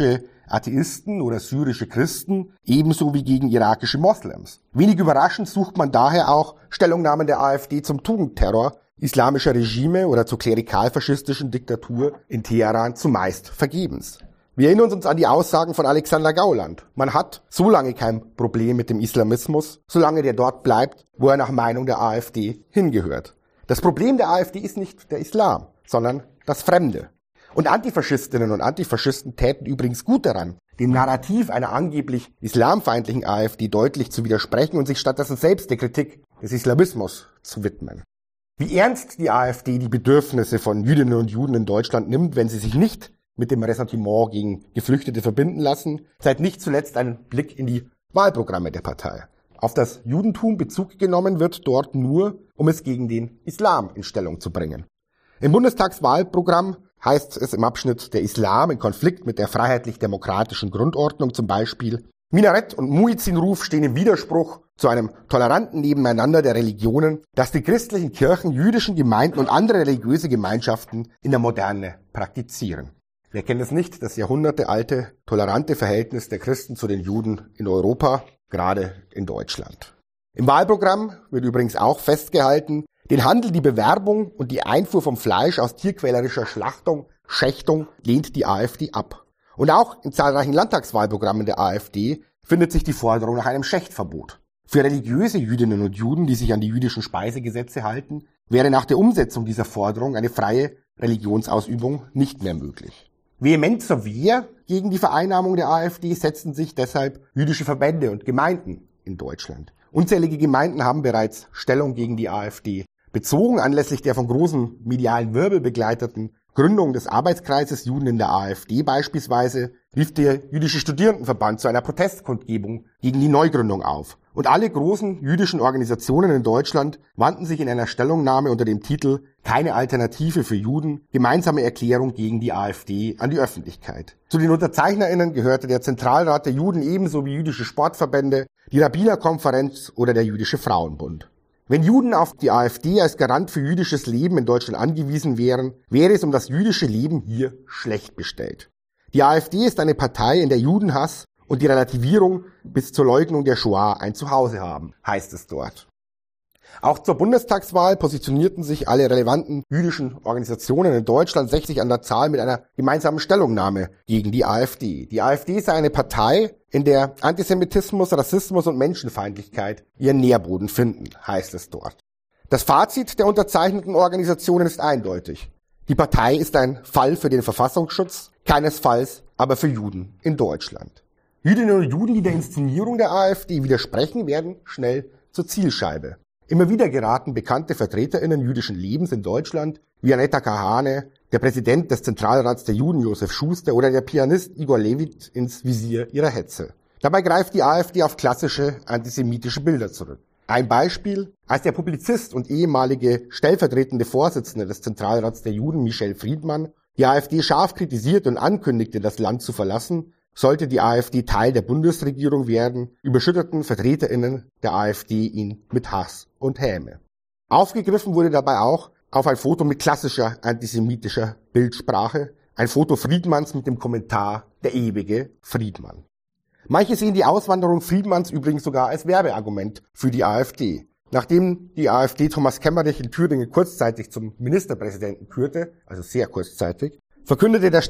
Atheisten oder syrische Christen, ebenso wie gegen irakische Moslems. Wenig überraschend sucht man daher auch Stellungnahmen der AfD zum Tugendterror islamischer Regime oder zur klerikal-faschistischen Diktatur in Teheran zumeist vergebens. Wir erinnern uns an die Aussagen von Alexander Gauland. Man hat so lange kein Problem mit dem Islamismus, solange der dort bleibt, wo er nach Meinung der AfD hingehört. Das Problem der AfD ist nicht der Islam, sondern das Fremde. Und Antifaschistinnen und Antifaschisten täten übrigens gut daran, dem Narrativ einer angeblich islamfeindlichen AfD deutlich zu widersprechen und sich stattdessen selbst der Kritik des Islamismus zu widmen. Wie ernst die AfD die Bedürfnisse von Jüdinnen und Juden in Deutschland nimmt, wenn sie sich nicht mit dem Ressentiment gegen Geflüchtete verbinden lassen, zeigt nicht zuletzt einen Blick in die Wahlprogramme der Partei. Auf das Judentum Bezug genommen wird dort nur, um es gegen den Islam in Stellung zu bringen. Im Bundestagswahlprogramm heißt es im Abschnitt der Islam in Konflikt mit der freiheitlich-demokratischen Grundordnung zum Beispiel: Minarett und Muezzinruf stehen im Widerspruch zu einem toleranten Nebeneinander der Religionen, das die christlichen Kirchen, jüdischen Gemeinden und andere religiöse Gemeinschaften in der Moderne praktizieren. Wer kennt es nicht, das jahrhundertealte, tolerante Verhältnis der Christen zu den Juden in Europa, gerade in Deutschland. Im Wahlprogramm wird übrigens auch festgehalten, den Handel, die Bewerbung und die Einfuhr von Fleisch aus tierquälerischer Schlachtung, Schächtung lehnt die AfD ab. Und auch in zahlreichen Landtagswahlprogrammen der AfD findet sich die Forderung nach einem Schächtverbot. Für religiöse Jüdinnen und Juden, die sich an die jüdischen Speisegesetze halten, wäre nach der Umsetzung dieser Forderung eine freie Religionsausübung nicht mehr möglich. Vehement zur Wehr gegen die Vereinnahmung der AfD setzen sich deshalb jüdische Verbände und Gemeinden in Deutschland. Unzählige Gemeinden haben bereits Stellung gegen die AfD bezogen. Anlässlich der von großen medialen Wirbel begleiteten Gründung des Arbeitskreises Juden in der AfD beispielsweise rief der Jüdische Studierendenverband zu einer Protestkundgebung gegen die Neugründung auf. Und alle großen jüdischen Organisationen in Deutschland wandten sich in einer Stellungnahme unter dem Titel »Keine Alternative für Juden – Gemeinsame Erklärung gegen die AfD« an die Öffentlichkeit. Zu den UnterzeichnerInnen gehörte der Zentralrat der Juden ebenso wie jüdische Sportverbände, die Rabbinerkonferenz oder der Jüdische Frauenbund. Wenn Juden auf die AfD als Garant für jüdisches Leben in Deutschland angewiesen wären, wäre es um das jüdische Leben hier schlecht bestellt. Die AfD ist eine Partei, in der Judenhass und die Relativierung bis zur Leugnung der Shoah ein Zuhause haben, heißt es dort. Auch zur Bundestagswahl positionierten sich alle relevanten jüdischen Organisationen in Deutschland 60 an der Zahl mit einer gemeinsamen Stellungnahme gegen die AfD. Die AfD sei eine Partei, in der Antisemitismus, Rassismus und Menschenfeindlichkeit ihren Nährboden finden, heißt es dort. Das Fazit der unterzeichneten Organisationen ist eindeutig. Die Partei ist ein Fall für den Verfassungsschutz, keinesfalls aber für Juden in Deutschland. Jüdinnen und Juden, die der Inszenierung der AfD widersprechen, werden schnell zur Zielscheibe. Immer wieder geraten bekannte VertreterInnen jüdischen Lebens in Deutschland, wie Annetta Kahane, der Präsident des Zentralrats der Juden Josef Schuster oder der Pianist Igor Levit ins Visier ihrer Hetze. Dabei greift die AfD auf klassische antisemitische Bilder zurück. Ein Beispiel: Als der Publizist und ehemalige stellvertretende Vorsitzende des Zentralrats der Juden Michel Friedmann die AfD scharf kritisierte und ankündigte, das Land zu verlassen, sollte die AfD Teil der Bundesregierung werden, überschütteten VertreterInnen der AfD ihn mit Hass und Häme. Aufgegriffen wurde dabei auch auf ein Foto mit klassischer antisemitischer Bildsprache, ein Foto Friedmanns mit dem Kommentar »Der ewige Friedmann«. Manche sehen die Auswanderung Friedmanns übrigens sogar als Werbeargument für die AfD. Nachdem die AfD Thomas Kemmerich in Thüringen kurzzeitig zum Ministerpräsidenten kürte, also sehr kurzzeitig, verkündete der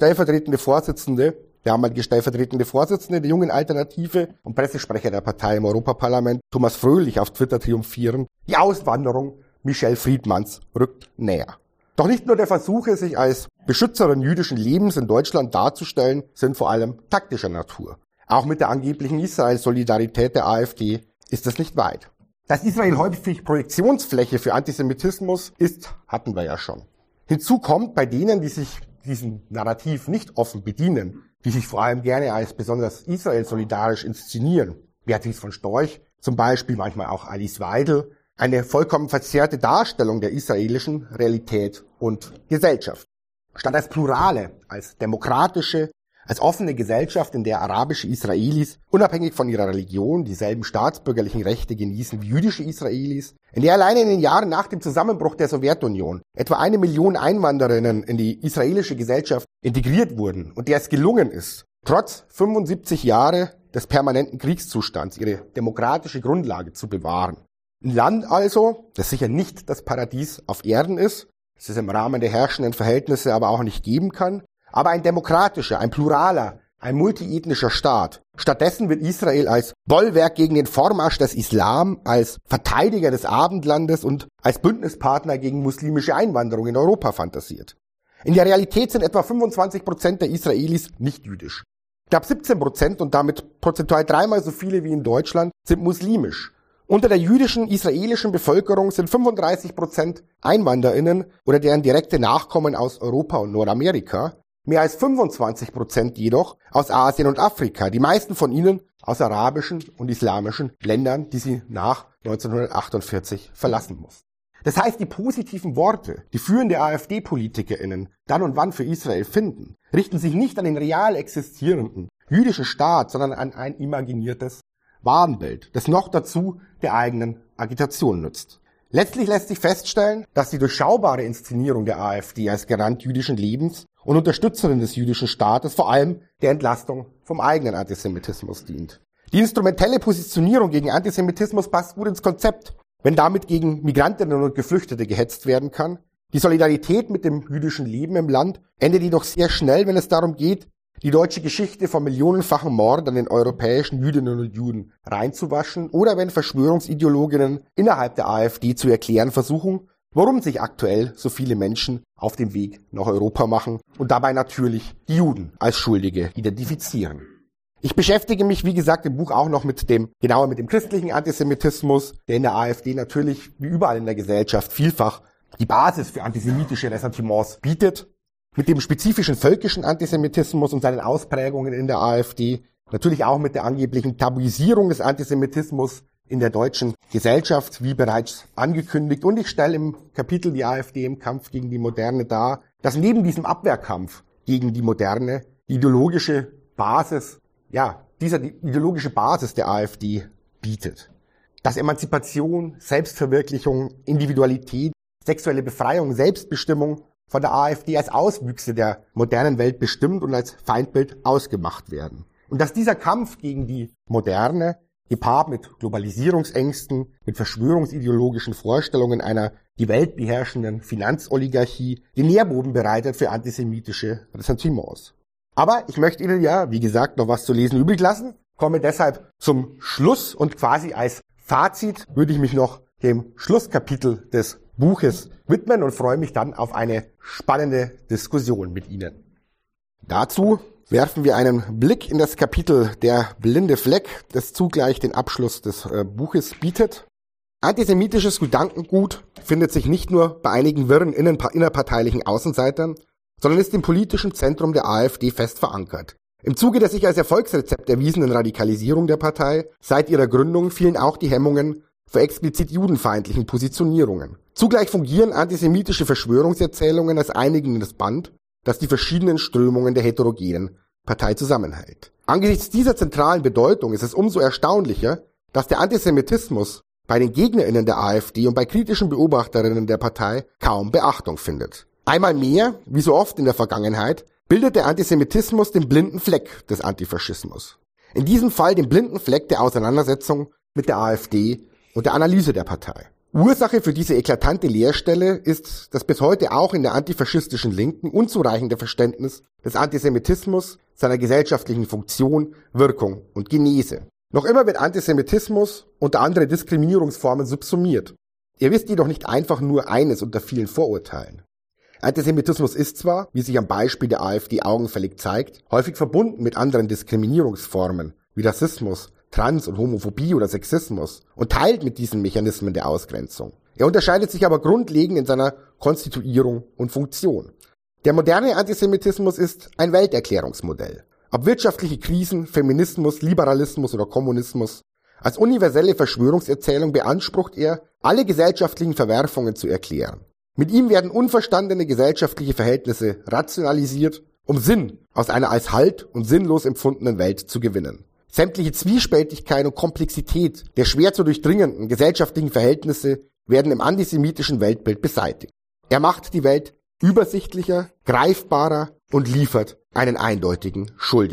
damalige stellvertretende Vorsitzende der Jungen Alternative und Pressesprecher der Partei im Europaparlament, Thomas Fröhlich, auf Twitter triumphierend: Die Auswanderung Michel Friedmanns rückt näher. Doch nicht nur der Versuche, sich als Beschützerin jüdischen Lebens in Deutschland darzustellen, sind vor allem taktischer Natur. Auch mit der angeblichen Israel-Solidarität der AfD ist es nicht weit. Dass Israel häufig Projektionsfläche für Antisemitismus ist, hatten wir ja schon. Hinzu kommt, bei denen, die sich diesem Narrativ nicht offen bedienen, die sich vor allem gerne als besonders Israel-solidarisch inszenieren, Beatrice von Storch zum Beispiel, manchmal auch Alice Weidel, eine vollkommen verzerrte Darstellung der israelischen Realität und Gesellschaft. Statt als plurale, als demokratische, als offene Gesellschaft, in der arabische Israelis unabhängig von ihrer Religion dieselben staatsbürgerlichen Rechte genießen wie jüdische Israelis, in der alleine in den Jahren nach dem Zusammenbruch der Sowjetunion etwa 1 Million Einwandererinnen in die israelische Gesellschaft integriert wurden und der es gelungen ist, trotz 75 Jahre des permanenten Kriegszustands ihre demokratische Grundlage zu bewahren. Ein Land also, das sicher nicht das Paradies auf Erden ist, das es im Rahmen der herrschenden Verhältnisse aber auch nicht geben kann, aber ein demokratischer, ein pluraler, ein multiethnischer Staat. Stattdessen wird Israel als Bollwerk gegen den Vormarsch des Islam, als Verteidiger des Abendlandes und als Bündnispartner gegen muslimische Einwanderung in Europa fantasiert. In der Realität sind etwa 25% der Israelis nicht jüdisch. Knapp 17% und damit prozentual dreimal so viele wie in Deutschland sind muslimisch. Unter der jüdischen israelischen Bevölkerung sind 35% EinwanderInnen oder deren direkte Nachkommen aus Europa und Nordamerika. Mehr als 25% jedoch aus Asien und Afrika, die meisten von ihnen aus arabischen und islamischen Ländern, die sie nach 1948 verlassen mussten. Das heißt, die positiven Worte, die führende AfD-PolitikerInnen dann und wann für Israel finden, richten sich nicht an den real existierenden jüdischen Staat, sondern an ein imaginiertes Wahnbild, das noch dazu der eigenen Agitation nützt. Letztlich lässt sich feststellen, dass die durchschaubare Inszenierung der AfD als Garant jüdischen Lebens und Unterstützerin des jüdischen Staates vor allem der Entlastung vom eigenen Antisemitismus dient. Die instrumentelle Positionierung gegen Antisemitismus passt gut ins Konzept, wenn damit gegen Migrantinnen und Geflüchtete gehetzt werden kann. Die Solidarität mit dem jüdischen Leben im Land endet jedoch sehr schnell, wenn es darum geht, die deutsche Geschichte vom millionenfachen Mord an den europäischen Jüdinnen und Juden reinzuwaschen oder wenn Verschwörungsideologinnen innerhalb der AfD zu erklären versuchen, warum sich aktuell so viele Menschen auf dem Weg nach Europa machen und dabei natürlich die Juden als Schuldige identifizieren. Ich beschäftige mich, wie gesagt, im Buch auch noch genauer mit dem christlichen Antisemitismus, der in der AfD natürlich, wie überall in der Gesellschaft, vielfach die Basis für antisemitische Ressentiments bietet. Mit dem spezifischen völkischen Antisemitismus und seinen Ausprägungen in der AfD, natürlich auch mit der angeblichen Tabuisierung des Antisemitismus in der deutschen Gesellschaft, wie bereits angekündigt. Und ich stelle im Kapitel die AfD im Kampf gegen die Moderne dar, dass neben diesem Abwehrkampf gegen die Moderne die ideologische Basis der AfD bietet. Dass Emanzipation, Selbstverwirklichung, Individualität, sexuelle Befreiung, Selbstbestimmung von der AfD als Auswüchse der modernen Welt bestimmt und als Feindbild ausgemacht werden. Und dass dieser Kampf gegen die Moderne, gepaart mit Globalisierungsängsten, mit verschwörungsideologischen Vorstellungen einer die Welt beherrschenden Finanzoligarchie, den Nährboden bereitet für antisemitische Ressentiments. Aber ich möchte Ihnen ja, wie gesagt, noch was zu lesen übrig lassen, komme deshalb zum Schluss und quasi als Fazit würde ich mich noch dem Schlusskapitel des Buches widmen und freue mich dann auf eine spannende Diskussion mit Ihnen. Dazu werfen wir einen Blick in das Kapitel Der blinde Fleck, das zugleich den Abschluss des Buches bietet. Antisemitisches Gedankengut findet sich nicht nur bei einigen wirren innerparteilichen Außenseitern, sondern ist im politischen Zentrum der AfD fest verankert. Im Zuge der sich als Erfolgsrezept erwiesenen Radikalisierung der Partei seit ihrer Gründung fielen auch die Hemmungen für explizit judenfeindlichen Positionierungen. Zugleich fungieren antisemitische Verschwörungserzählungen als einigendes Band, das die verschiedenen Strömungen der heterogenen Partei zusammenhält. Angesichts dieser zentralen Bedeutung ist es umso erstaunlicher, dass der Antisemitismus bei den GegnerInnen der AfD und bei kritischen Beobachterinnen der Partei kaum Beachtung findet. Einmal mehr, wie so oft in der Vergangenheit, bildet der Antisemitismus den blinden Fleck des Antifaschismus. In diesem Fall den blinden Fleck der Auseinandersetzung mit der AfD und der Analyse der Partei. Ursache für diese eklatante Leerstelle ist das bis heute auch in der antifaschistischen Linken unzureichende Verständnis des Antisemitismus, seiner gesellschaftlichen Funktion, Wirkung und Genese. Noch immer wird Antisemitismus unter andere Diskriminierungsformen subsumiert. Er ist jedoch nicht einfach nur eines unter vielen Vorurteilen. Antisemitismus ist zwar, wie sich am Beispiel der AfD augenfällig zeigt, häufig verbunden mit anderen Diskriminierungsformen wie Rassismus, Trans- und Homophobie oder Sexismus und teilt mit diesen Mechanismen der Ausgrenzung. Er unterscheidet sich aber grundlegend in seiner Konstituierung und Funktion. Der moderne Antisemitismus ist ein Welterklärungsmodell. Ob wirtschaftliche Krisen, Feminismus, Liberalismus oder Kommunismus, als universelle Verschwörungserzählung beansprucht er, alle gesellschaftlichen Verwerfungen zu erklären. Mit ihm werden unverstandene gesellschaftliche Verhältnisse rationalisiert, um Sinn aus einer als Halt und sinnlos empfundenen Welt zu gewinnen. Sämtliche Zwiespältigkeit und Komplexität der schwer zu durchdringenden gesellschaftlichen Verhältnisse werden im antisemitischen Weltbild beseitigt. Er macht die Welt übersichtlicher, greifbarer und liefert einen eindeutigen Schuldigen.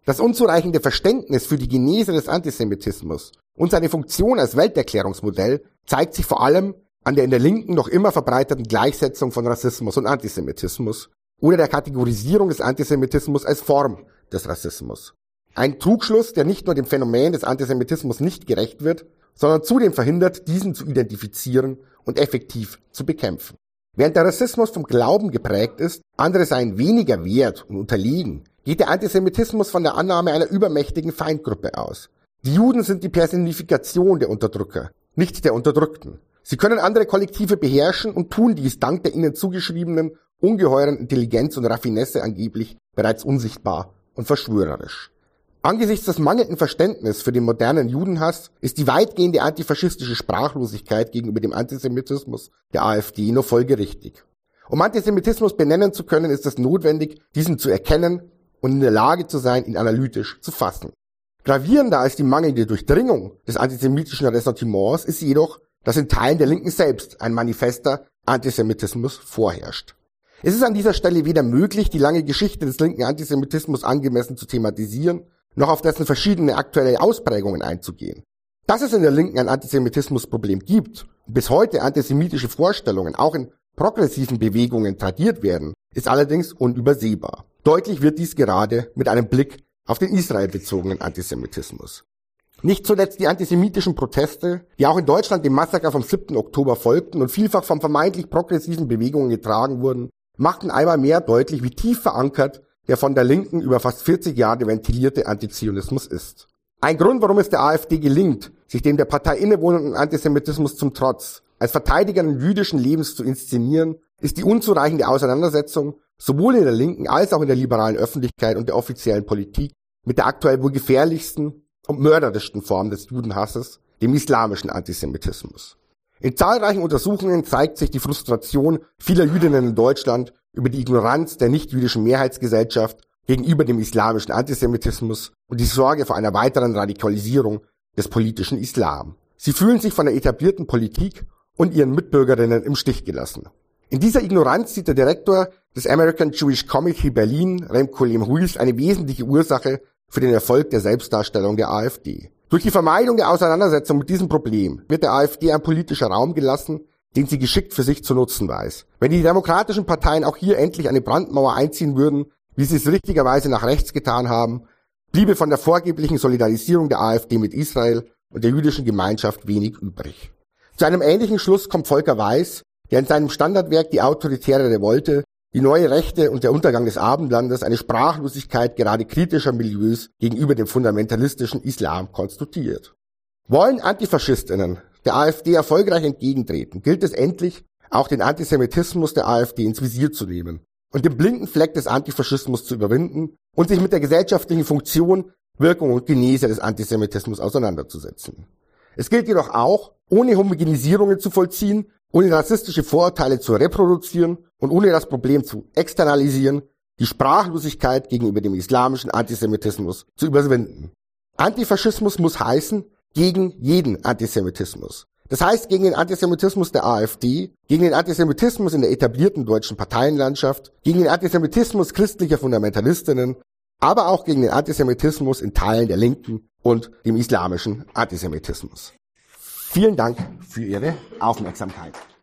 Das unzureichende Verständnis für die Genese des Antisemitismus und seine Funktion als Welterklärungsmodell zeigt sich vor allem an der in der Linken noch immer verbreiteten Gleichsetzung von Rassismus und Antisemitismus oder der Kategorisierung des Antisemitismus als Form des Rassismus. Ein Trugschluss, der nicht nur dem Phänomen des Antisemitismus nicht gerecht wird, sondern zudem verhindert, diesen zu identifizieren und effektiv zu bekämpfen. Während der Rassismus vom Glauben geprägt ist, andere seien weniger wert und unterlegen, geht der Antisemitismus von der Annahme einer übermächtigen Feindgruppe aus. Die Juden sind die Personifikation der Unterdrücker, nicht der Unterdrückten. Sie können andere Kollektive beherrschen und tun dies dank der ihnen zugeschriebenen ungeheuren Intelligenz und Raffinesse angeblich bereits unsichtbar und verschwörerisch. Angesichts des mangelnden Verständnisses für den modernen Judenhass ist die weitgehende antifaschistische Sprachlosigkeit gegenüber dem Antisemitismus der AfD nur folgerichtig. Um Antisemitismus benennen zu können, ist es notwendig, diesen zu erkennen und in der Lage zu sein, ihn analytisch zu fassen. Gravierender als die mangelnde Durchdringung des antisemitischen Ressentiments ist jedoch, dass in Teilen der Linken selbst ein manifester Antisemitismus vorherrscht. Es ist an dieser Stelle weder möglich, die lange Geschichte des linken Antisemitismus angemessen zu thematisieren, noch auf dessen verschiedene aktuelle Ausprägungen einzugehen. Dass es in der Linken ein Antisemitismusproblem gibt und bis heute antisemitische Vorstellungen auch in progressiven Bewegungen tradiert werden, ist allerdings unübersehbar. Deutlich wird dies gerade mit einem Blick auf den israelbezogenen Antisemitismus. Nicht zuletzt die antisemitischen Proteste, die auch in Deutschland dem Massaker vom 7. Oktober folgten und vielfach von vermeintlich progressiven Bewegungen getragen wurden, machten einmal mehr deutlich, wie tief verankert der von der Linken über fast 40 Jahre ventilierte Antizionismus ist. Ein Grund, warum es der AfD gelingt, sich dem der Partei innewohnenden Antisemitismus zum Trotz als Verteidigerin jüdischen Lebens zu inszenieren, ist die unzureichende Auseinandersetzung sowohl in der linken als auch in der liberalen Öffentlichkeit und der offiziellen Politik mit der aktuell wohl gefährlichsten und mörderischsten Form des Judenhasses, dem islamischen Antisemitismus. In zahlreichen Untersuchungen zeigt sich die Frustration vieler Jüdinnen in Deutschland über die Ignoranz der nicht-jüdischen Mehrheitsgesellschaft gegenüber dem islamischen Antisemitismus und die Sorge vor einer weiteren Radikalisierung des politischen Islam. Sie fühlen sich von der etablierten Politik und ihren Mitbürgerinnen im Stich gelassen. In dieser Ignoranz sieht der Direktor des American Jewish Committee Berlin, Remco Lehm-Huis, eine wesentliche Ursache für den Erfolg der Selbstdarstellung der AfD. Durch die Vermeidung der Auseinandersetzung mit diesem Problem wird der AfD ein politischer Raum gelassen, den sie geschickt für sich zu nutzen weiß. Wenn die demokratischen Parteien auch hier endlich eine Brandmauer einziehen würden, wie sie es richtigerweise nach rechts getan haben, bliebe von der vorgeblichen Solidarisierung der AfD mit Israel und der jüdischen Gemeinschaft wenig übrig. Zu einem ähnlichen Schluss kommt Volker Weiß, der in seinem Standardwerk Die autoritäre Revolte, die neue Rechte und der Untergang des Abendlandes eine Sprachlosigkeit gerade kritischer Milieus gegenüber dem fundamentalistischen Islam konstituiert. Wollen Antifaschistinnen der AfD erfolgreich entgegentreten, gilt es endlich, auch den Antisemitismus der AfD ins Visier zu nehmen und den blinden Fleck des Antifaschismus zu überwinden und sich mit der gesellschaftlichen Funktion, Wirkung und Genese des Antisemitismus auseinanderzusetzen. Es gilt jedoch auch, ohne Homogenisierungen zu vollziehen, ohne rassistische Vorurteile zu reproduzieren und ohne das Problem zu externalisieren, die Sprachlosigkeit gegenüber dem islamischen Antisemitismus zu überwinden. Antifaschismus muss heißen, gegen jeden Antisemitismus. Das heißt, gegen den Antisemitismus der AfD, gegen den Antisemitismus in der etablierten deutschen Parteienlandschaft, gegen den Antisemitismus christlicher Fundamentalistinnen, aber auch gegen den Antisemitismus in Teilen der Linken und dem islamischen Antisemitismus. Vielen Dank für Ihre Aufmerksamkeit.